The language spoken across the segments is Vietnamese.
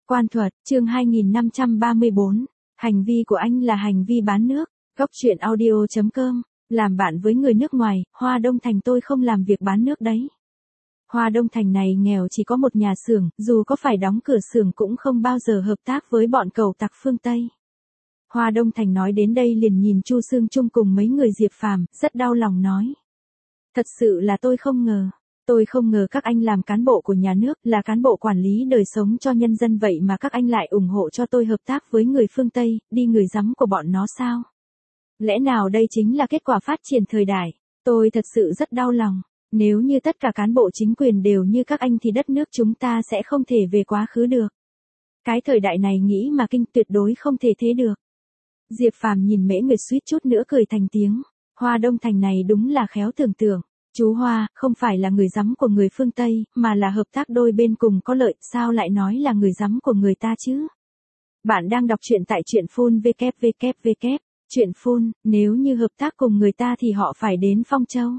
Quan thuật, chương 2534. Hành vi của anh là hành vi bán nước. Góc truyện audio.com. Làm bạn với người nước ngoài, Hoa Đông Thành tôi không làm việc bán nước đấy. Hoa Đông Thành này nghèo chỉ có một nhà xưởng, dù có phải đóng cửa xưởng cũng không bao giờ hợp tác với bọn cẩu tặc phương Tây. Hoa Đông Thành nói đến đây liền nhìn Chu Sương Trung cùng mấy người Diệp Phàm, rất đau lòng nói. Thật sự là tôi không ngờ. Tôi không ngờ các anh làm cán bộ của nhà nước, là cán bộ quản lý đời sống cho nhân dân vậy mà các anh lại ủng hộ cho tôi hợp tác với người phương Tây, đi người giấm của bọn nó sao? Lẽ nào đây chính là kết quả phát triển thời đại? Tôi thật sự rất đau lòng. Nếu như tất cả cán bộ chính quyền đều như các anh thì đất nước chúng ta sẽ không thể về quá khứ được. Cái thời đại này nghĩ mà kinh tuyệt đối không thể thế được. Diệp Phàm nhìn Mễ Nguyệt suýt chút nữa cười thành tiếng. Hoa Đông Thành này đúng là khéo tưởng tượng. Chú Hoa, không phải là người giấm của người phương Tây, mà là hợp tác đôi bên cùng có lợi, sao lại nói là người giấm của người ta chứ? Bạn đang đọc truyện tại truyện phun www. Truyện phun, nếu như hợp tác cùng người ta thì họ phải đến Phong Châu.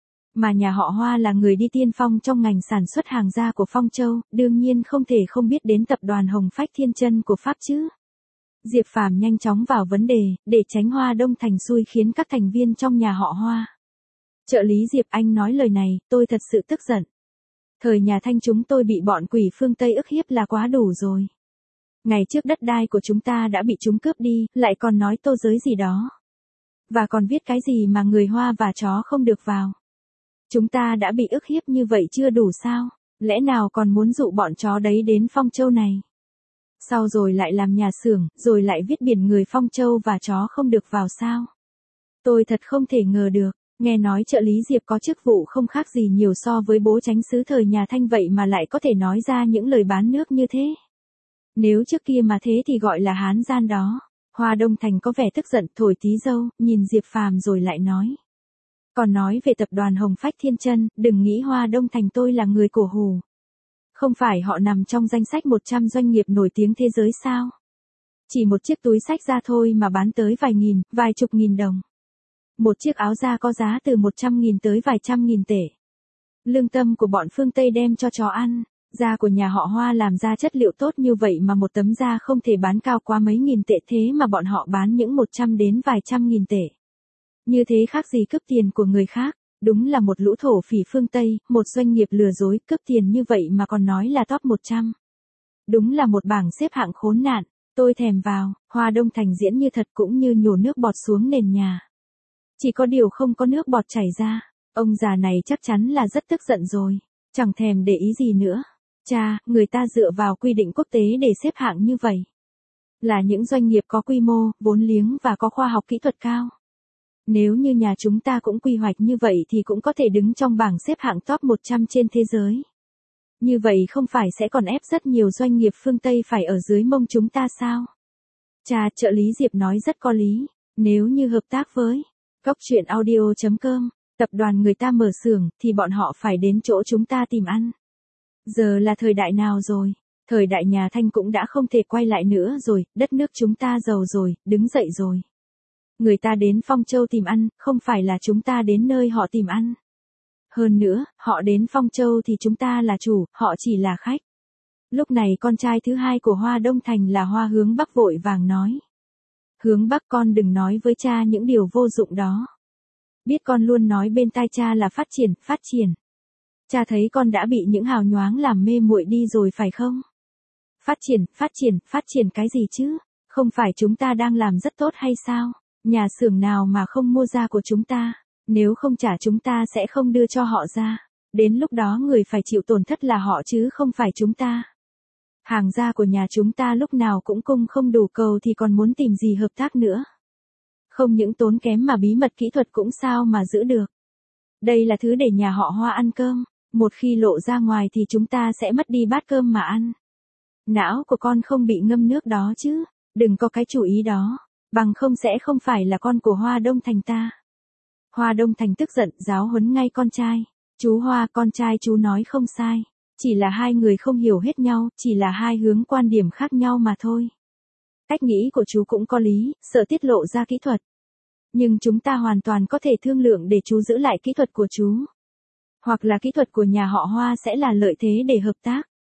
Mà nhà họ Hoa là người đi tiên phong trong ngành sản xuất hàng gia của Phong Châu, đương nhiên không thể không biết đến tập đoàn Hồng Phách Thiên Chân của Pháp chứ. Diệp Phàm nhanh chóng vào vấn đề, để tránh Hoa Đông Thành xui khiến các thành viên trong nhà họ Hoa. Trợ lý Diệp, anh nói lời này, tôi thật sự tức giận. Thời nhà Thanh chúng tôi bị bọn quỷ phương Tây ức hiếp là quá đủ rồi. Ngày trước đất đai của chúng ta đã bị chúng cướp đi, lại còn nói tô giới gì đó. Và còn viết cái gì mà người Hoa và chó không được vào. Chúng ta đã bị ức hiếp như vậy chưa đủ sao? Lẽ nào còn muốn dụ bọn chó đấy đến Phong Châu này? Sau rồi lại làm nhà xưởng, rồi lại viết biển người Phong Châu và chó không được vào sao? Tôi thật không thể ngờ được. Nghe nói trợ lý Diệp có chức vụ không khác gì nhiều so với bố chánh xứ thời nhà Thanh vậy mà lại có thể nói ra những lời bán nước như thế. Nếu trước kia mà thế thì gọi là hán gian đó. Hoa Đông Thành có vẻ tức giận thổi tí dâu, nhìn Diệp Phàm rồi lại nói. Còn nói về tập đoàn Hồng Phách Thiên Chân, đừng nghĩ Hoa Đông Thành tôi là người cổ hủ. Không phải họ nằm trong danh sách 100 doanh nghiệp nổi tiếng thế giới sao? Chỉ một chiếc túi xách ra thôi mà bán tới vài nghìn, vài chục nghìn đồng. Một chiếc áo da có giá từ 100.000 tới vài trăm nghìn tệ. Lương tâm của bọn phương Tây đem cho chó ăn. Da của nhà họ Hoa làm ra chất liệu tốt như vậy mà một tấm da không thể bán cao quá mấy nghìn tệ, thế mà bọn họ bán những 100 đến vài trăm nghìn tệ. Như thế khác gì cướp tiền của người khác. Đúng là một lũ thổ phỉ phương Tây, một doanh nghiệp lừa dối cướp tiền như vậy mà còn nói là top 100. Đúng là một bảng xếp hạng khốn nạn. Tôi thèm vào. Hoa Đông Thành diễn như thật cũng như nhổ nước bọt xuống nền nhà. Chỉ có điều không có nước bọt chảy ra. Ông già này chắc chắn là rất tức giận rồi. Chẳng thèm để ý gì nữa. Cha, người ta dựa vào quy định quốc tế để xếp hạng như vậy. Là những doanh nghiệp có quy mô, vốn liếng và có khoa học kỹ thuật cao. Nếu như nhà chúng ta cũng quy hoạch như vậy thì cũng có thể đứng trong bảng xếp hạng top 100 trên thế giới. Như vậy không phải sẽ còn ép rất nhiều doanh nghiệp phương Tây phải ở dưới mông chúng ta sao? Cha, trợ lý Diệp nói rất có lý. Nếu như hợp tác với Góc truyện audio.com, tập đoàn người ta mở xưởng, thì bọn họ phải đến chỗ chúng ta tìm ăn. Giờ là thời đại nào rồi? Thời đại nhà Thanh cũng đã không thể quay lại nữa rồi, đất nước chúng ta giàu rồi, đứng dậy rồi. Người ta đến Phong Châu tìm ăn, không phải là chúng ta đến nơi họ tìm ăn. Hơn nữa, họ đến Phong Châu thì chúng ta là chủ, họ chỉ là khách. Lúc này con trai thứ hai của Hoa Đông Thành là Hoa Hướng Bắc vội vàng nói. Hướng Bắc, con đừng nói với cha những điều vô dụng đó. Biết con luôn nói bên tai cha là phát triển, phát triển. Cha thấy con đã bị những hào nhoáng làm mê muội đi rồi phải không? Phát triển, phát triển cái gì chứ? Không phải chúng ta đang làm rất tốt hay sao? Nhà xưởng nào mà không mua da của chúng ta? Nếu không trả chúng ta sẽ không đưa cho họ ra. Đến lúc đó người phải chịu tổn thất là họ chứ không phải chúng ta. Hàng da của nhà chúng ta lúc nào cũng cung không đủ cầu thì còn muốn tìm gì hợp tác nữa. Không những tốn kém mà bí mật kỹ thuật cũng sao mà giữ được. Đây là thứ để nhà họ Hoa ăn cơm. Một khi lộ ra ngoài thì chúng ta sẽ mất đi bát cơm mà ăn. Não của con không bị ngâm nước đó chứ. Đừng có cái chủ ý đó. Bằng không sẽ không phải là con của Hoa Đông Thành ta. Hoa Đông Thành tức giận giáo huấn ngay con trai. Chú Hoa, con trai chú nói không sai. Chỉ là hai người không hiểu hết nhau, chỉ là hai hướng quan điểm khác nhau mà thôi. Cách nghĩ của chú cũng có lý, sợ tiết lộ ra kỹ thuật. Nhưng chúng ta hoàn toàn có thể thương lượng để chú giữ lại kỹ thuật của chú. Hoặc là kỹ thuật của nhà họ Hoa sẽ là lợi thế để hợp tác.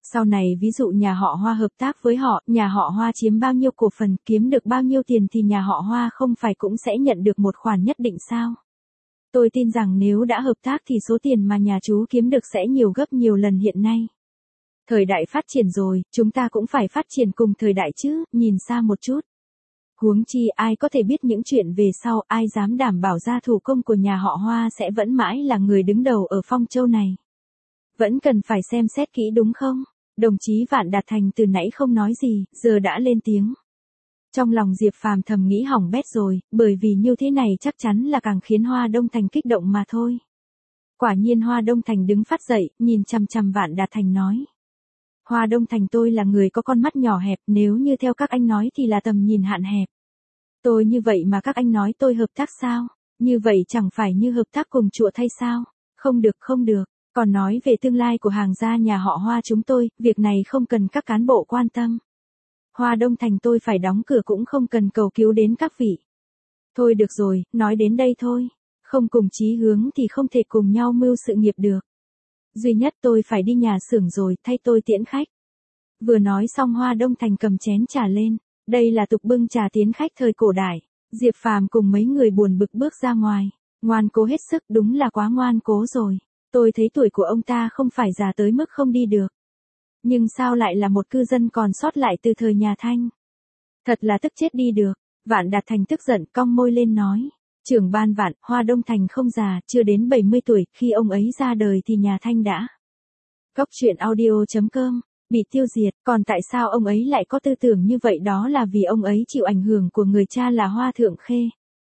Sau này ví dụ nhà họ Hoa hợp tác với họ, nhà họ Hoa chiếm bao nhiêu cổ phần, kiếm được bao nhiêu tiền thì nhà họ Hoa không phải cũng sẽ nhận được một khoản nhất định sao? Tôi tin rằng nếu đã hợp tác thì số tiền mà nhà chú kiếm được sẽ nhiều gấp nhiều lần hiện nay. Thời đại phát triển rồi, chúng ta cũng phải phát triển cùng thời đại chứ, nhìn xa một chút. Huống chi ai có thể biết những chuyện về sau, ai dám đảm bảo gia thủ công của nhà họ Hoa sẽ vẫn mãi là người đứng đầu ở Phong Châu này. Vẫn cần phải xem xét kỹ đúng không? Đồng chí Vạn Đạt Thành từ nãy không nói gì, giờ đã lên tiếng. Trong lòng Diệp Phàm thầm nghĩ hỏng bét rồi, bởi vì như thế này chắc chắn là càng khiến Hoa Đông Thành kích động mà thôi. Quả nhiên Hoa Đông Thành đứng phát dậy, nhìn chằm chằm Vạn Đạt Thành nói. Hoa Đông Thành tôi là người có con mắt nhỏ hẹp, nếu như theo các anh nói thì là tầm nhìn hạn hẹp. Tôi như vậy mà các anh nói tôi hợp tác sao? Như vậy chẳng phải như hợp tác cùng chùa thay sao? Không được không được, còn nói về tương lai của hàng gia nhà họ Hoa chúng tôi, việc này không cần các cán bộ quan tâm. Hoa Đông Thành tôi phải đóng cửa cũng không cần cầu cứu đến các vị. Thôi được rồi, nói đến đây thôi. Không cùng chí hướng thì không thể cùng nhau mưu sự nghiệp được. Duy nhất tôi phải đi nhà xưởng rồi, thay tôi tiễn khách. Vừa nói xong Hoa Đông Thành cầm chén trà lên. Đây là tục bưng trà tiến khách thời cổ đại. Diệp Phàm cùng mấy người buồn bực bước ra ngoài. Ngoan cố hết sức, đúng là quá ngoan cố rồi. Tôi thấy tuổi của ông ta không phải già tới mức không đi được. Nhưng sao lại là một cư dân còn sót lại từ thời nhà Thanh? Thật là tức chết đi được. Vạn Đạt Thành tức giận cong môi lên nói. Trưởng ban Vạn, Hoa Đông Thành không già, chưa đến 70 tuổi, khi ông ấy ra đời thì nhà Thanh đã. Cốc truyện audio.com, bị tiêu diệt, còn tại sao ông ấy lại có tư tưởng như vậy? Đó là vì ông ấy chịu ảnh hưởng của người cha là Hoa Thượng Khê.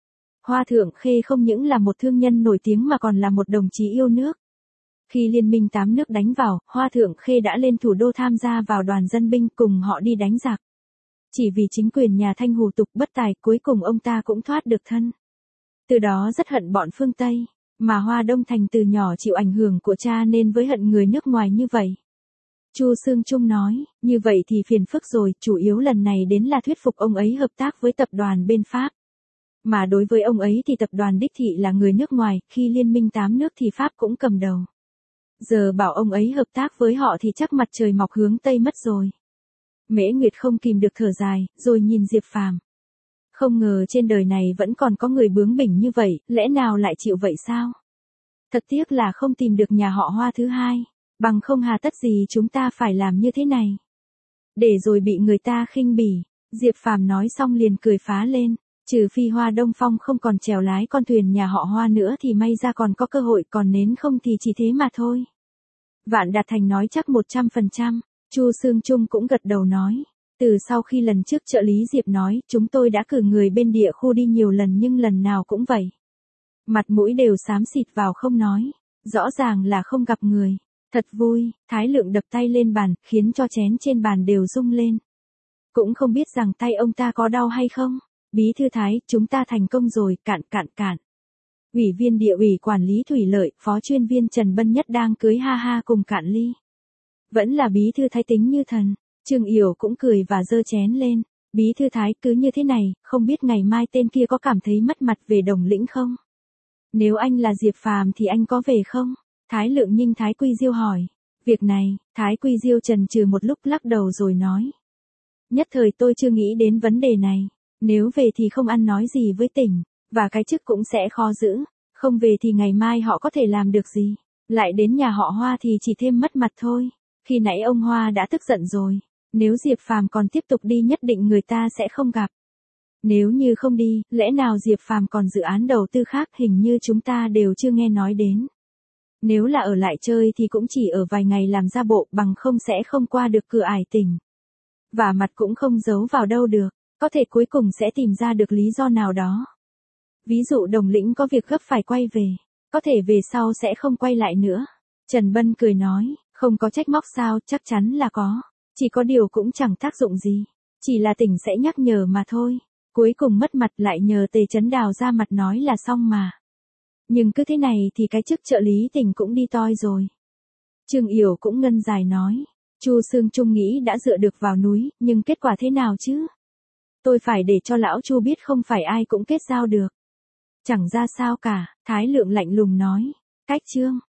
Hoa Thượng Khê không những là một thương nhân nổi tiếng mà còn là một đồng chí yêu nước. Khi Liên minh 8 nước đánh vào, Hoa Thượng Khê đã lên thủ đô tham gia vào đoàn dân binh cùng họ đi đánh giặc. Chỉ vì chính quyền nhà Thanh hủ tục bất tài, cuối cùng ông ta cũng thoát được thân. Từ đó rất hận bọn phương Tây, mà Hoa Đông Thành từ nhỏ chịu ảnh hưởng của cha nên với hận người nước ngoài như vậy. Chu Sương Trung nói, như vậy thì phiền phức rồi, chủ yếu lần này đến là thuyết phục ông ấy hợp tác với tập đoàn bên Pháp. Mà đối với ông ấy thì tập đoàn đích thị là người nước ngoài, khi liên minh 8 nước thì Pháp cũng cầm đầu. Giờ bảo ông ấy hợp tác với họ thì chắc mặt trời mọc hướng Tây mất rồi. Mễ Nguyệt không kìm được thở dài, rồi nhìn Diệp Phàm. Không ngờ trên đời này vẫn còn có người bướng bỉnh như vậy, lẽ nào lại chịu vậy sao? Thật tiếc là không tìm được nhà họ Hoa thứ hai, bằng không hà tất gì chúng ta phải làm như thế này. Để rồi bị người ta khinh bỉ, Diệp Phàm nói xong liền cười phá lên, trừ phi Hoa Đông Phong không còn chèo lái con thuyền nhà họ Hoa nữa thì may ra còn có cơ hội, còn nếu không thì chỉ thế mà thôi. Vạn Đạt Thành nói chắc 100%, Chu Sương Trung cũng gật đầu nói. Từ sau khi lần trước trợ lý Diệp nói, chúng tôi đã cử người bên địa khu đi nhiều lần nhưng lần nào cũng vậy. Mặt mũi đều xám xịt vào không nói, rõ ràng là không gặp người. Thật vui, Thái Lượng đập tay lên bàn, khiến cho chén trên bàn đều rung lên. Cũng không biết rằng tay ông ta có đau hay không. Bí thư Thái, chúng ta thành công rồi, cạn. Ủy viên địa ủy quản lý thủy lợi, phó chuyên viên Trần Bân Nhất đang cưới ha ha cùng Cạn Ly. Vẫn là bí thư Thái tính như thần. Trương Yểu cũng cười và giơ chén lên. Bí thư Thái cứ như thế này, không biết ngày mai tên kia có cảm thấy mất mặt về Đồng Lĩnh không? Nếu anh là Diệp Phàm thì anh có về không? Thái Lượng Nhinh Thái Quy Diêu hỏi. Việc này, Thái Quy Diêu chần chừ một lúc lắc đầu rồi nói. Nhất thời tôi chưa nghĩ đến vấn đề này. Nếu về thì không ăn nói gì với tỉnh, và cái chức cũng sẽ khó giữ. Không về thì ngày mai họ có thể làm được gì? Lại đến nhà họ Hoa thì chỉ thêm mất mặt thôi. Khi nãy ông Hoa đã tức giận rồi. Nếu Diệp Phàm còn tiếp tục đi nhất định người ta sẽ không gặp. Nếu như không đi, lẽ nào Diệp Phàm còn dự án đầu tư khác hình như chúng ta đều chưa nghe nói đến. Nếu là ở lại chơi thì cũng chỉ ở vài ngày làm ra bộ, bằng không sẽ không qua được cửa ải tỉnh. Và mặt cũng không giấu vào đâu được, có thể cuối cùng sẽ tìm ra được lý do nào đó. Ví dụ Đồng Lĩnh có việc gấp phải quay về, có thể về sau sẽ không quay lại nữa. Trần Bân cười nói, không có trách móc sao, chắc chắn là có. Chỉ có điều cũng chẳng tác dụng gì. Chỉ là tỉnh sẽ nhắc nhở mà thôi. Cuối cùng mất mặt lại nhờ Tề Chấn Đào ra mặt nói là xong mà. Nhưng cứ thế này thì cái chức trợ lý tỉnh cũng đi toi rồi. Trương Yểu cũng ngân dài nói. Chu Sương Trung nghĩ đã dựa được vào núi, nhưng kết quả thế nào chứ? Tôi phải để cho lão Chu biết không phải ai cũng kết giao được. Chẳng ra sao cả, Thái Lượng lạnh lùng nói. Cách chương.